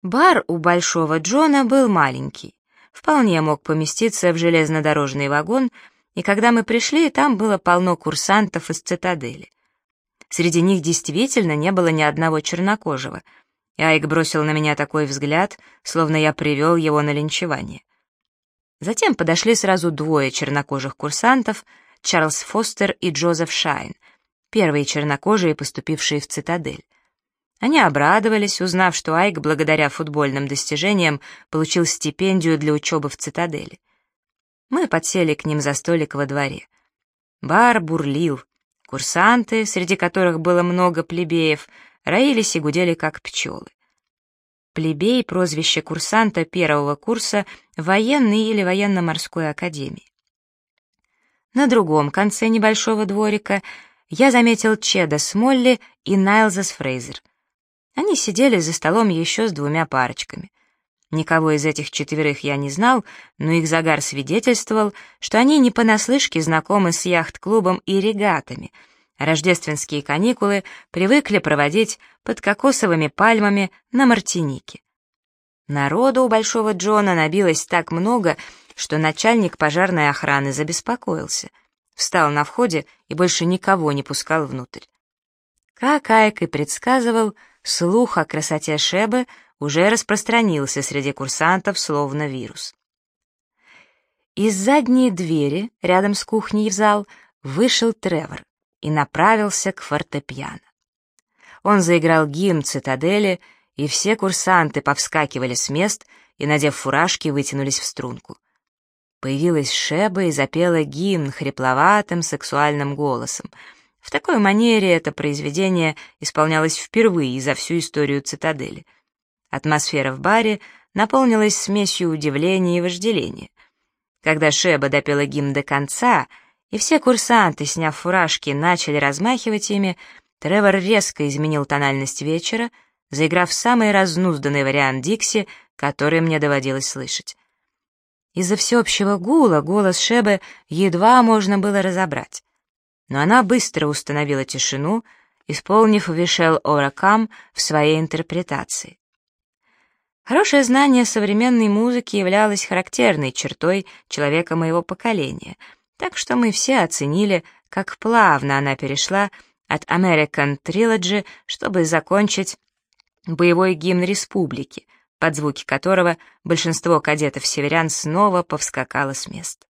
Бар у Большого Джона был маленький, вполне мог поместиться в железнодорожный вагон, и когда мы пришли, там было полно курсантов из цитадели. Среди них действительно не было ни одного чернокожего, и Айк бросил на меня такой взгляд, словно я привел его на линчевание. Затем подошли сразу двое чернокожих курсантов, Чарльз Фостер и Джозеф Шайн, первые чернокожие, поступившие в цитадель. Они обрадовались, узнав, что Айк, благодаря футбольным достижениям, получил стипендию для учебы в цитадели. Мы подсели к ним за столик во дворе. Бар бурлил. Курсанты, среди которых было много плебеев, роились и гудели, как пчелы. Плебей — прозвище курсанта первого курса военной или военно-морской академии. На другом конце небольшого дворика я заметил Чеда с Молли и Найлза с Фрейзер. Они сидели за столом еще с двумя парочками. Никого из этих четверых я не знал, но их загар свидетельствовал, что они не понаслышке знакомы с яхт-клубом и регатами, а рождественские каникулы привыкли проводить под кокосовыми пальмами на Мартинике. Народу у Большого Джона набилось так много, что начальник пожарной охраны забеспокоился, встал на входе и больше никого не пускал внутрь. Как Айк и предсказывал, слух о красоте Шебы уже распространился среди курсантов словно вирус. Из задней двери, рядом с кухней в зал, вышел Тревор и направился к фортепиано. Он заиграл гимн цитадели, и все курсанты повскакивали с мест и, надев фуражки, вытянулись в струнку. Появилась Шеба и запела гимн хрипловатым сексуальным голосом. В такой манере это произведение исполнялось впервые за всю историю цитадели. Атмосфера в баре наполнилась смесью удивления и вожделения. Когда Шеба допела гимн до конца, и все курсанты, сняв фуражки, начали размахивать ими, Тревор резко изменил тональность вечера, заиграв самый разнузданный вариант Дикси, который мне доводилось слышать. Из-за всеобщего гула голос Шебы едва можно было разобрать. Но она быстро установила тишину, исполнив «We shall overcome» в своей интерпретации. Хорошее знание современной музыки являлось характерной чертой человека моего поколения, так что мы все оценили, как плавно она перешла от American Trilogy, чтобы закончить боевой гимн республики, под звуки которого большинство кадетов-северян снова повскакало с мест.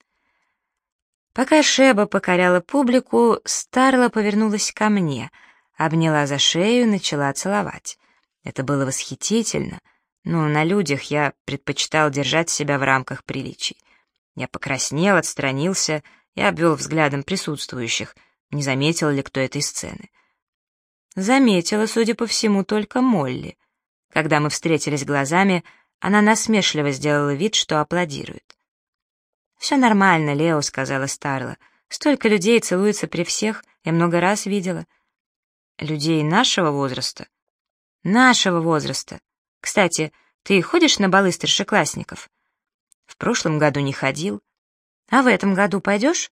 Пока Шеба покоряла публику, Старла повернулась ко мне, обняла за шею и начала целовать. Это было восхитительно, но на людях я предпочитал держать себя в рамках приличий. Я покраснел, отстранился и обвел взглядом присутствующих, не заметил ли кто этой сцены. Заметила, судя по всему, только Молли. Когда мы встретились глазами, она насмешливо сделала вид, что аплодирует. «Все нормально, Лео», — сказала Старла. «Столько людей целуется при всех, я много раз видела». «Людей нашего возраста?» «Нашего возраста. Кстати, ты ходишь на балы старшеклассников?» «В прошлом году не ходил. А в этом году пойдешь?»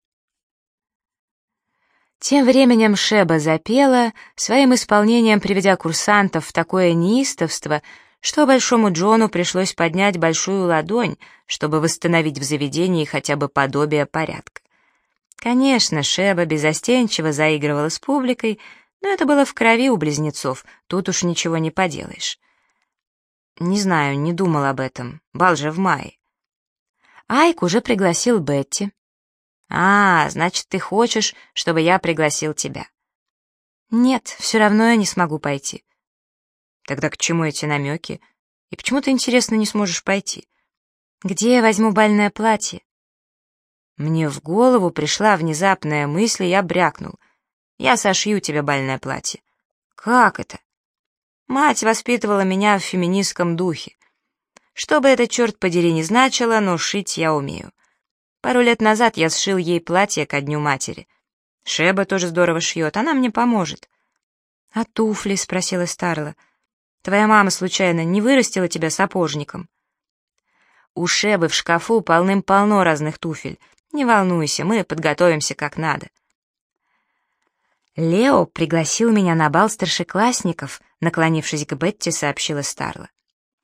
Тем временем Шеба запела, своим исполнением приведя курсантов в такое неистовство, что Большому Джону пришлось поднять большую ладонь, чтобы восстановить в заведении хотя бы подобие порядка. Конечно, Шеба беззастенчиво заигрывала с публикой, но это было в крови у близнецов, тут уж ничего не поделаешь. Не знаю, не думал об этом, бал же в мае. Айк уже пригласил Бетти. «А, значит, ты хочешь, чтобы я пригласил тебя?» «Нет, все равно я не смогу пойти». «Тогда к чему эти намеки? И почему ты, интересно, не сможешь пойти?» «Где я возьму бальное платье?» Мне в голову пришла внезапная мысль, и я брякнул. «Я сошью тебе бальное платье». «Как это?» Мать воспитывала меня в феминистском духе. Что бы это, черт подери, не значило, но шить я умею. Пару лет назад я сшил ей платье ко Дню матери. Шеба тоже здорово шьет, она мне поможет. «А туфли?» — спросила Старла. «Твоя мама, случайно, не вырастила тебя сапожником?» «У Шебы в шкафу полным-полно разных туфель. Не волнуйся, мы подготовимся как надо». «Лео пригласил меня на бал старшеклассников», — наклонившись к Бетти, сообщила Старла.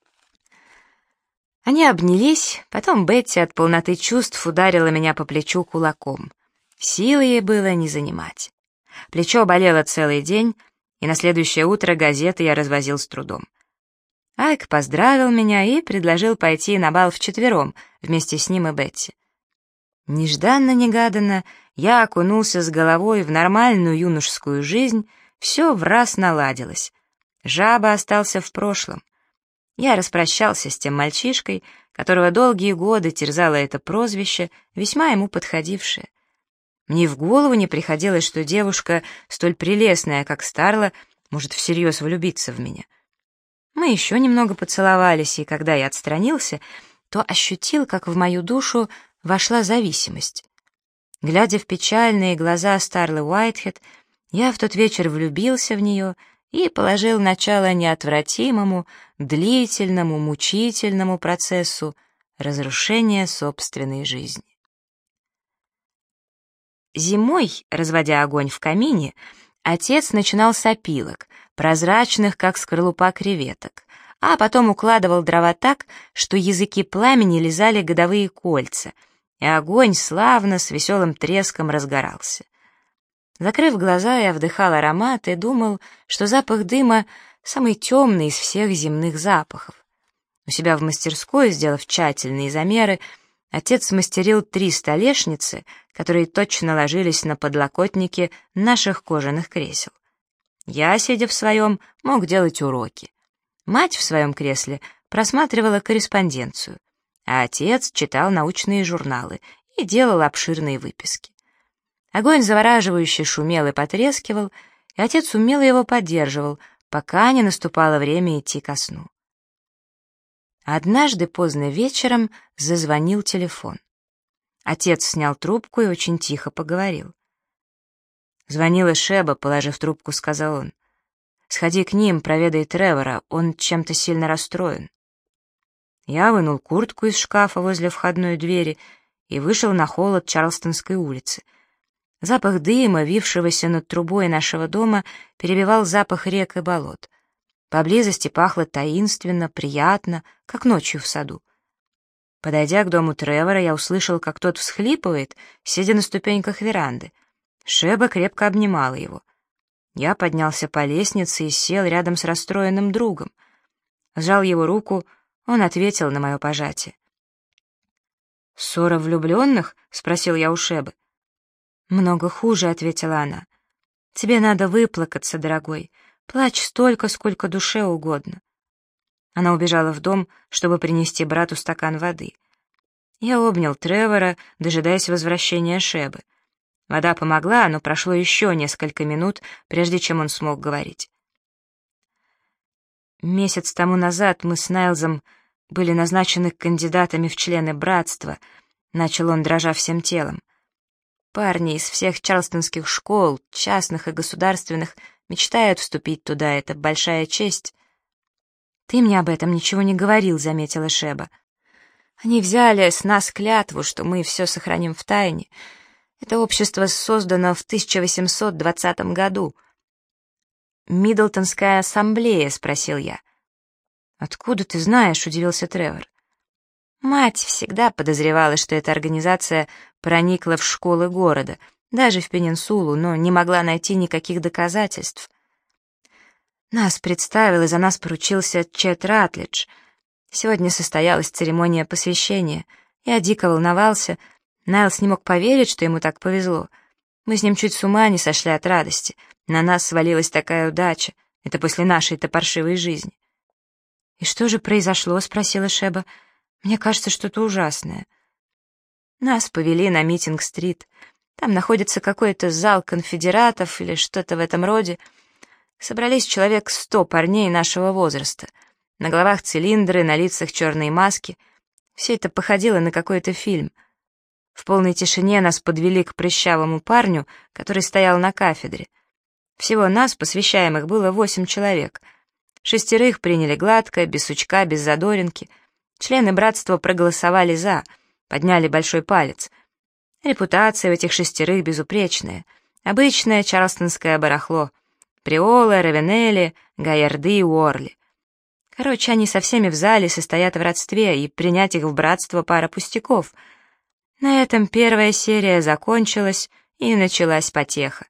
Они обнялись, потом Бетти от полноты чувств ударила меня по плечу кулаком. Силы ей было не занимать. Плечо болело целый день, и на следующее утро газеты я развозил с трудом. Айк поздравил меня и предложил пойти на бал вчетвером, вместе с ним и Бетти. Нежданно-негаданно я окунулся с головой в нормальную юношескую жизнь, все враз наладилось. Жаба остался в прошлом. Я распрощался с тем мальчишкой, которого долгие годы терзало это прозвище, весьма ему подходившее. Мне в голову не приходилось, что девушка, столь прелестная, как Старла, может всерьез влюбиться в меня. Мы еще немного поцеловались, и когда я отстранился, то ощутил, как в мою душу вошла зависимость. Глядя в печальные глаза Старлы Уайтхед, я в тот вечер влюбился в нее и положил начало неотвратимому, длительному, мучительному процессу разрушения собственной жизни. Зимой, разводя огонь в камине, отец начинал с опилок, прозрачных, как скорлупа креветок, а потом укладывал дрова так, что языки пламени лизали годовые кольца, и огонь славно с веселым треском разгорался. Закрыв глаза, я вдыхал аромат и думал, что запах дыма самый темный из всех земных запахов. У себя в мастерской, сделав тщательные замеры, отец смастерил 3 столешницы, которые точно ложились на подлокотники наших кожаных кресел. Я, сидя в своем, мог делать уроки. Мать в своем кресле просматривала корреспонденцию, а отец читал научные журналы и делал обширные выписки. Огонь завораживающе шумел и потрескивал, и отец умело его поддерживал, пока не наступало время идти ко сну. Однажды поздно вечером зазвонил телефон. Отец снял трубку и очень тихо поговорил. Звонила Шеба, положив трубку, сказал он. «Сходи к ним, проведай Тревора, он чем-то сильно расстроен». Я вынул куртку из шкафа возле входной двери и вышел на холод Чарлстонской улицы. Запах дыма, вившегося над трубой нашего дома, перебивал запах рек и болот. Поблизости пахло таинственно, приятно, как ночью в саду. Подойдя к дому Тревора, я услышал, как тот всхлипывает, сидя на ступеньках веранды. Шеба крепко обнимала его. Я поднялся по лестнице и сел рядом с расстроенным другом. Сжал его руку, он ответил на мое пожатие. «Ссора влюбленных?» — спросил я у Шебы. «Много хуже», — ответила она. «Тебе надо выплакаться, дорогой. Плачь столько, сколько душе угодно». Она убежала в дом, чтобы принести брату стакан воды. Я обнял Тревора, дожидаясь возвращения Шебы. Вода помогла, но прошло еще несколько минут, прежде чем он смог говорить. Месяц тому назад мы с Найлзом были назначены кандидатами в члены братства, начал он, дрожа всем телом. Парни из всех чарлстонских школ, частных и государственных, мечтают вступить туда, это большая честь. «Ты мне об этом ничего не говорил», — заметила Шеба. «Они взяли с нас клятву, что мы все сохраним в тайне. Это общество создано в 1820 году». «Миддлтонская ассамблея?» — спросил я. «Откуда ты знаешь?» — удивился Тревор. Мать всегда подозревала, что эта организация проникла в школы города, даже в Пенинсулу, но не могла найти никаких доказательств. Нас представил и за нас поручился Чет Ратлидж. Сегодня состоялась церемония посвящения. Я дико волновался. Найлс не мог поверить, что ему так повезло. Мы с ним чуть с ума не сошли от радости. На нас свалилась такая удача. Это после нашей-то паршивой жизни. «И что же произошло?» — спросила Шеба. «Мне кажется, что-то ужасное». Нас повели на Митинг-стрит. Там находится какой-то зал конфедератов или что-то в этом роде. Собрались человек 100 парней нашего возраста. На головах цилиндры, на лицах черные маски. Все это походило на какой-то фильм. В полной тишине нас подвели к прыщавому парню, который стоял на кафедре. Всего нас, посвящаемых, было 8 человек. 6 приняли гладко, без сучка, без задоринки. Члены братства проголосовали «за», подняли большой палец. Репутация у этих 6 безупречная. Обычное чарлстонское барахло. Приола, Равенелли, Гайярды и Уорли. Короче, они со всеми в зале состоят в родстве, и принять их в братство пара пустяков. На этом первая серия закончилась, и началась потеха.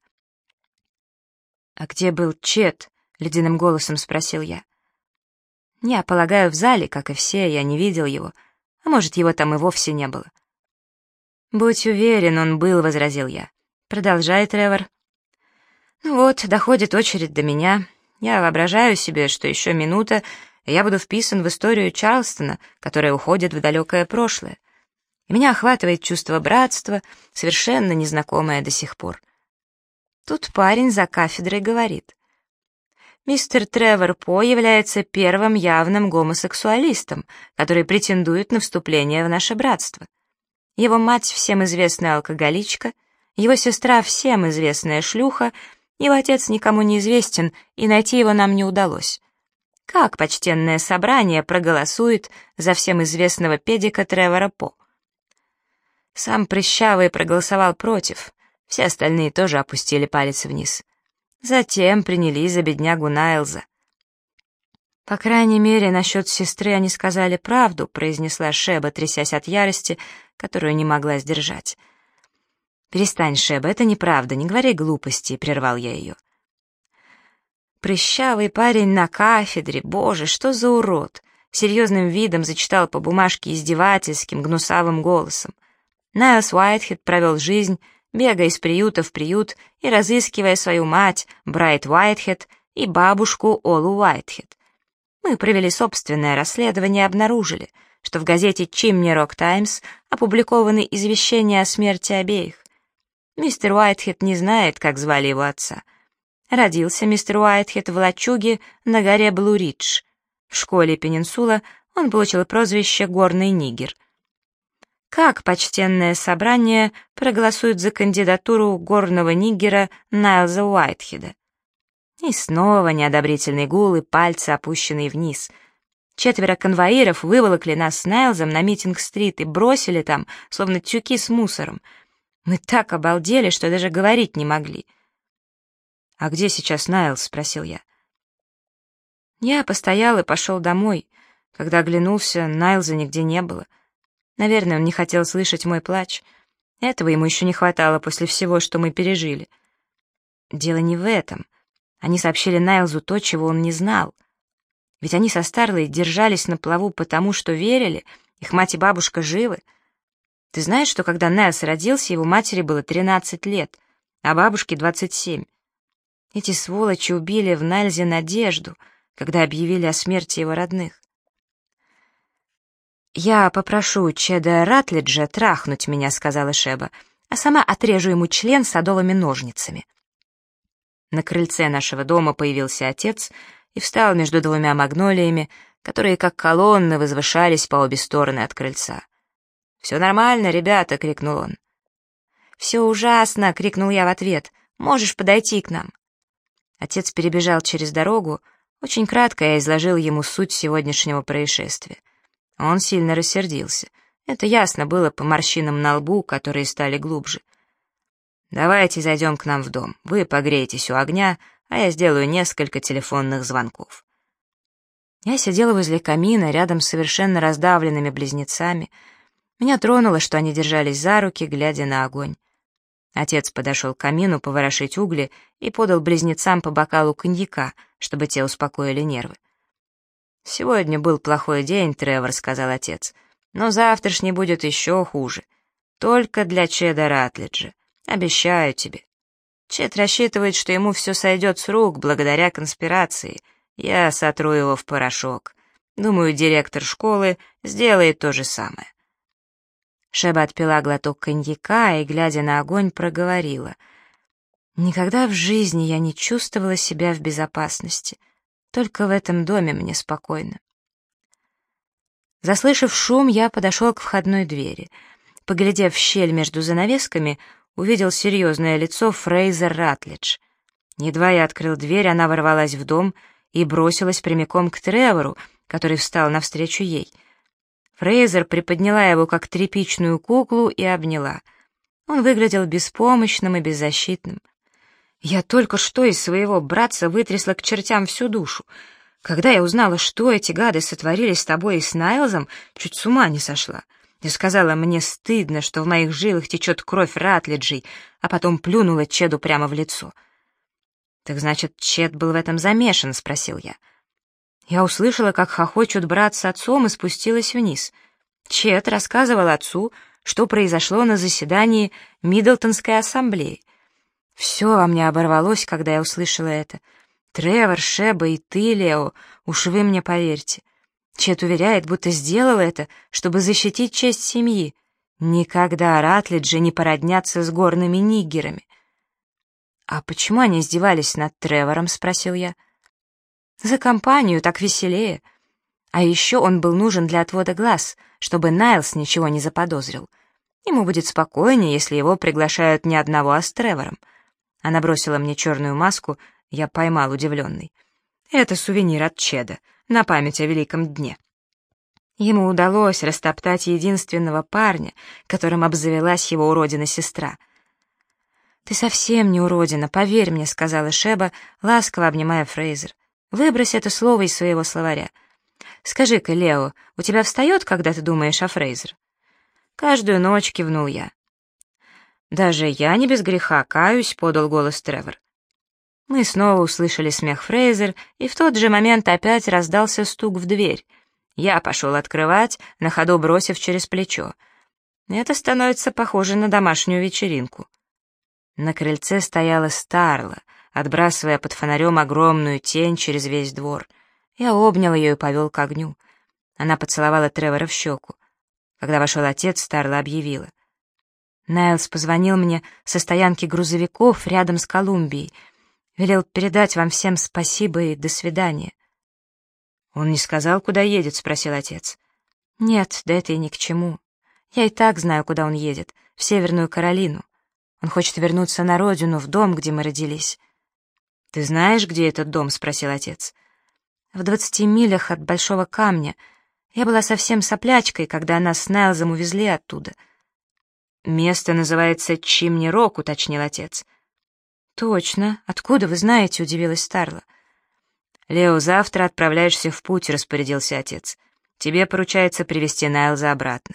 «А где был Чет?» — ледяным голосом спросил я. «Я полагаю, в зале, как и все, я не видел его, а может, его там и вовсе не было». «Будь уверен, он был», — возразил я. «Продолжай, Тревор». «Ну вот, доходит очередь до меня. Я воображаю себе, что еще минута, и я буду вписан в историю Чарлстона, которая уходит в далекое прошлое. И меня охватывает чувство братства, совершенно незнакомое до сих пор. Тут парень за кафедрой говорит: «Мистер Тревор По является первым явным гомосексуалистом, который претендует на вступление в наше братство. Его мать всем известная алкоголичка, его сестра всем известная шлюха, его отец никому не известен, и найти его нам не удалось. Как почтенное собрание проголосует за всем известного педика Тревора По?» Сам Прыщавый проголосовал против, все остальные тоже опустили палец вниз. Затем принялись за беднягу Найлза. «По крайней мере, насчет сестры они сказали правду», — произнесла Шеба, трясясь от ярости, которую не могла сдержать. «Перестань, Шеба, это неправда, не говори глупостей», — прервал я ее. Прыщавый парень на кафедре, боже, что за урод! Серьезным видом зачитал по бумажке издевательским, гнусавым голосом. Найлс Уайтхед провел жизнь, бегая из приюта в приют и разыскивая свою мать, Брайт Уайтхед, и бабушку Олу Уайтхед. Мы провели собственное расследование и обнаружили, что в газете «Чимни Рок Таймс» опубликованы извещения о смерти обеих. Мистер Уайтхед не знает, как звали его отца. Родился мистер Уайтхед в лачуге на горе Блу-Ридж. В школе Пенинсула он получил прозвище «Горный нигер». Как почтенное собрание проголосует за кандидатуру горного нигера Найлза Уайтхеда? И снова неодобрительный гул и пальцы, опущенные вниз. 4 конвоиров выволокли нас с Найлзом на Митинг-стрит и бросили там, словно тюки с мусором. Мы так обалдели, что даже говорить не могли. «А где сейчас Найлз?» — спросил я. Я постоял и пошел домой. Когда оглянулся, Найлза нигде не было. Наверное, он не хотел слышать мой плач. Этого ему еще не хватало после всего, что мы пережили. Дело не в этом. Они сообщили Найлзу то, чего он не знал. Ведь они со Старлой держались на плаву потому, что верили, их мать и бабушка живы. Ты знаешь, что когда Найлз родился, его матери было 13 лет, а бабушке 27. Эти сволочи убили в Найлзе надежду, когда объявили о смерти его родных. «Я попрошу Чеда Ратлиджа трахнуть меня», — сказала Шеба, «а сама отрежу ему член садовыми ножницами». На крыльце нашего дома появился отец и встал между 2 магнолиями, которые как колонны возвышались по обе стороны от крыльца. «Все нормально, ребята!» — крикнул он. «Все ужасно!» — крикнул я в ответ. «Можешь подойти к нам?» Отец перебежал через дорогу. Очень кратко я изложил ему суть сегодняшнего происшествия. Он сильно рассердился. Это ясно было по морщинам на лбу, которые стали глубже. «Давайте зайдем к нам в дом. Вы погреетесь у огня, а я сделаю несколько телефонных звонков». Я сидела возле камина, рядом с совершенно раздавленными близнецами. Меня тронуло, что они держались за руки, глядя на огонь. Отец подошел к камину поворошить угли и подал близнецам по бокалу коньяка, чтобы те успокоили нервы. «Сегодня был плохой день, Тревор», — сказал отец, «но завтрашний будет еще хуже. Только для Чеда Ратлиджа. Обещаю тебе. Чед рассчитывает, что ему все сойдет с рук благодаря конспирации. Я сотру его в порошок. Думаю, директор школы сделает то же самое». Шеба отпила глоток коньяка и, глядя на огонь, проговорила: «Никогда в жизни я не чувствовала себя в безопасности. Только в этом доме мне спокойно». Заслышав шум, я подошел к входной двери. Поглядев в щель между занавесками, увидел серьезное лицо Фрейзер Ратлидж. Едва я открыл дверь, она ворвалась в дом и бросилась прямиком к Тревору, который встал навстречу ей. Фрейзер приподняла его как тряпичную куклу и обняла. Он выглядел беспомощным и беззащитным. Я только что из своего братца вытрясла к чертям всю душу. Когда я узнала, что эти гады сотворили с тобой и с Найлзом, чуть с ума не сошла. Я сказала, мне стыдно, что в моих жилах течет кровь Ратлиджей, а потом плюнула Чеду прямо в лицо. «Так значит, Чед был в этом замешан?» — спросил я. Я услышала, как хохочут брат с отцом, и спустилась вниз. Чед рассказывал отцу, что произошло на заседании Миддлтонской ассамблеи. Все во мне оборвалось, когда я услышала это. Тревор, Шеба и ты, Лео, уж вы мне поверьте. Чет уверяет, будто сделал это, чтобы защитить честь семьи. Никогда Ратлиджи не породнятся с горными ниггерами. «А почему они издевались над Тревором?» — спросил я. «За компанию, так веселее. А еще он был нужен для отвода глаз, чтобы Найлс ничего не заподозрил. Ему будет спокойнее, если его приглашают не одного, а с Тревором». Она бросила мне черную маску, я поймал удивленный. «Это сувенир от Чеда, на память о великом дне». Ему удалось растоптать единственного парня, которым обзавелась его уродина-сестра. «Ты совсем не уродина, поверь мне», — сказала Шеба, ласково обнимая Фрейзер. «Выбрось это слово из своего словаря. Скажи-ка, Лео, у тебя встает, когда ты думаешь о Фрейзер?» «Каждую ночь», — кивнул я. «Даже я не без греха каюсь», — подал голос Тревор. Мы снова услышали смех Фрейзер, и в тот же момент опять раздался стук в дверь. Я пошел открывать, на ходу бросив через плечо. Это становится похоже на домашнюю вечеринку. На крыльце стояла Старла, отбрасывая под фонарем огромную тень через весь двор. Я обнял ее и повел к огню. Она поцеловала Тревора в щеку. Когда вошел отец, Старла объявила: «Найлс позвонил мне со стоянки грузовиков рядом с Колумбией. Велел передать вам всем спасибо и до свидания». «Он не сказал, куда едет?» — спросил отец. «Нет, да это и ни к чему. Я и так знаю, куда он едет, в Северную Каролину. Он хочет вернуться на родину, в дом, где мы родились». «Ты знаешь, где этот дом?» — спросил отец. «В 20 милях от Большого Камня. Я была совсем соплячкой, когда нас с Найлзом увезли оттуда». «Место называется Чимни-Рок», — уточнил отец. «Точно. Откуда вы знаете?» — удивилась Старла. «Лео, завтра отправляешься в путь», — распорядился отец. «Тебе поручается привезти Найлза обратно».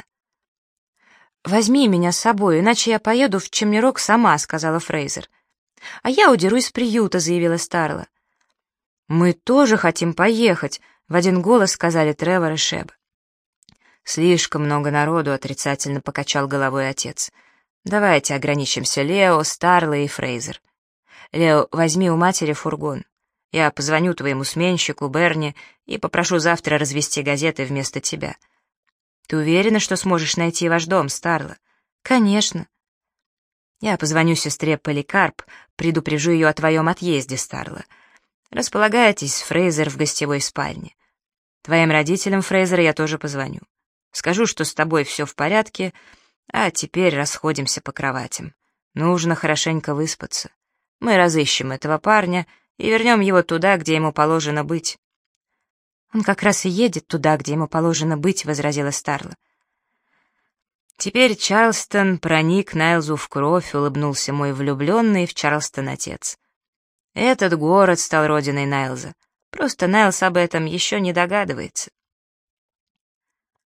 «Возьми меня с собой, иначе я поеду в Чимни-Рок сама», — сказала Фрейзер. «А я удерусь с приюта», — заявила Старла. «Мы тоже хотим поехать», — в один голос сказали Тревор и Шеб. «Слишком много народу», — отрицательно покачал головой отец. «Давайте ограничимся Лео, Старлой и Фрейзер. Лео, возьми у матери фургон. Я позвоню твоему сменщику, Берни, и попрошу завтра развезти газеты вместо тебя. Ты уверена, что сможешь найти ваш дом, Старла?» «Конечно». «Я позвоню сестре Поликарп, предупрежу ее о твоем отъезде, Старла. Располагайтесь, Фрейзер, в гостевой спальне. Твоим родителям, Фрейзер, я тоже позвоню. Скажу, что с тобой все в порядке, а теперь расходимся по кроватям. Нужно хорошенько выспаться. Мы разыщем этого парня и вернем его туда, где ему положено быть». «Он как раз и едет туда, где ему положено быть», — возразила Старла. «Теперь Чарльстон проник Найлзу в кровь», — улыбнулся мой влюбленный в Чарльстон отец. «Этот город стал родиной Найлза. Просто Найлз об этом еще не догадывается».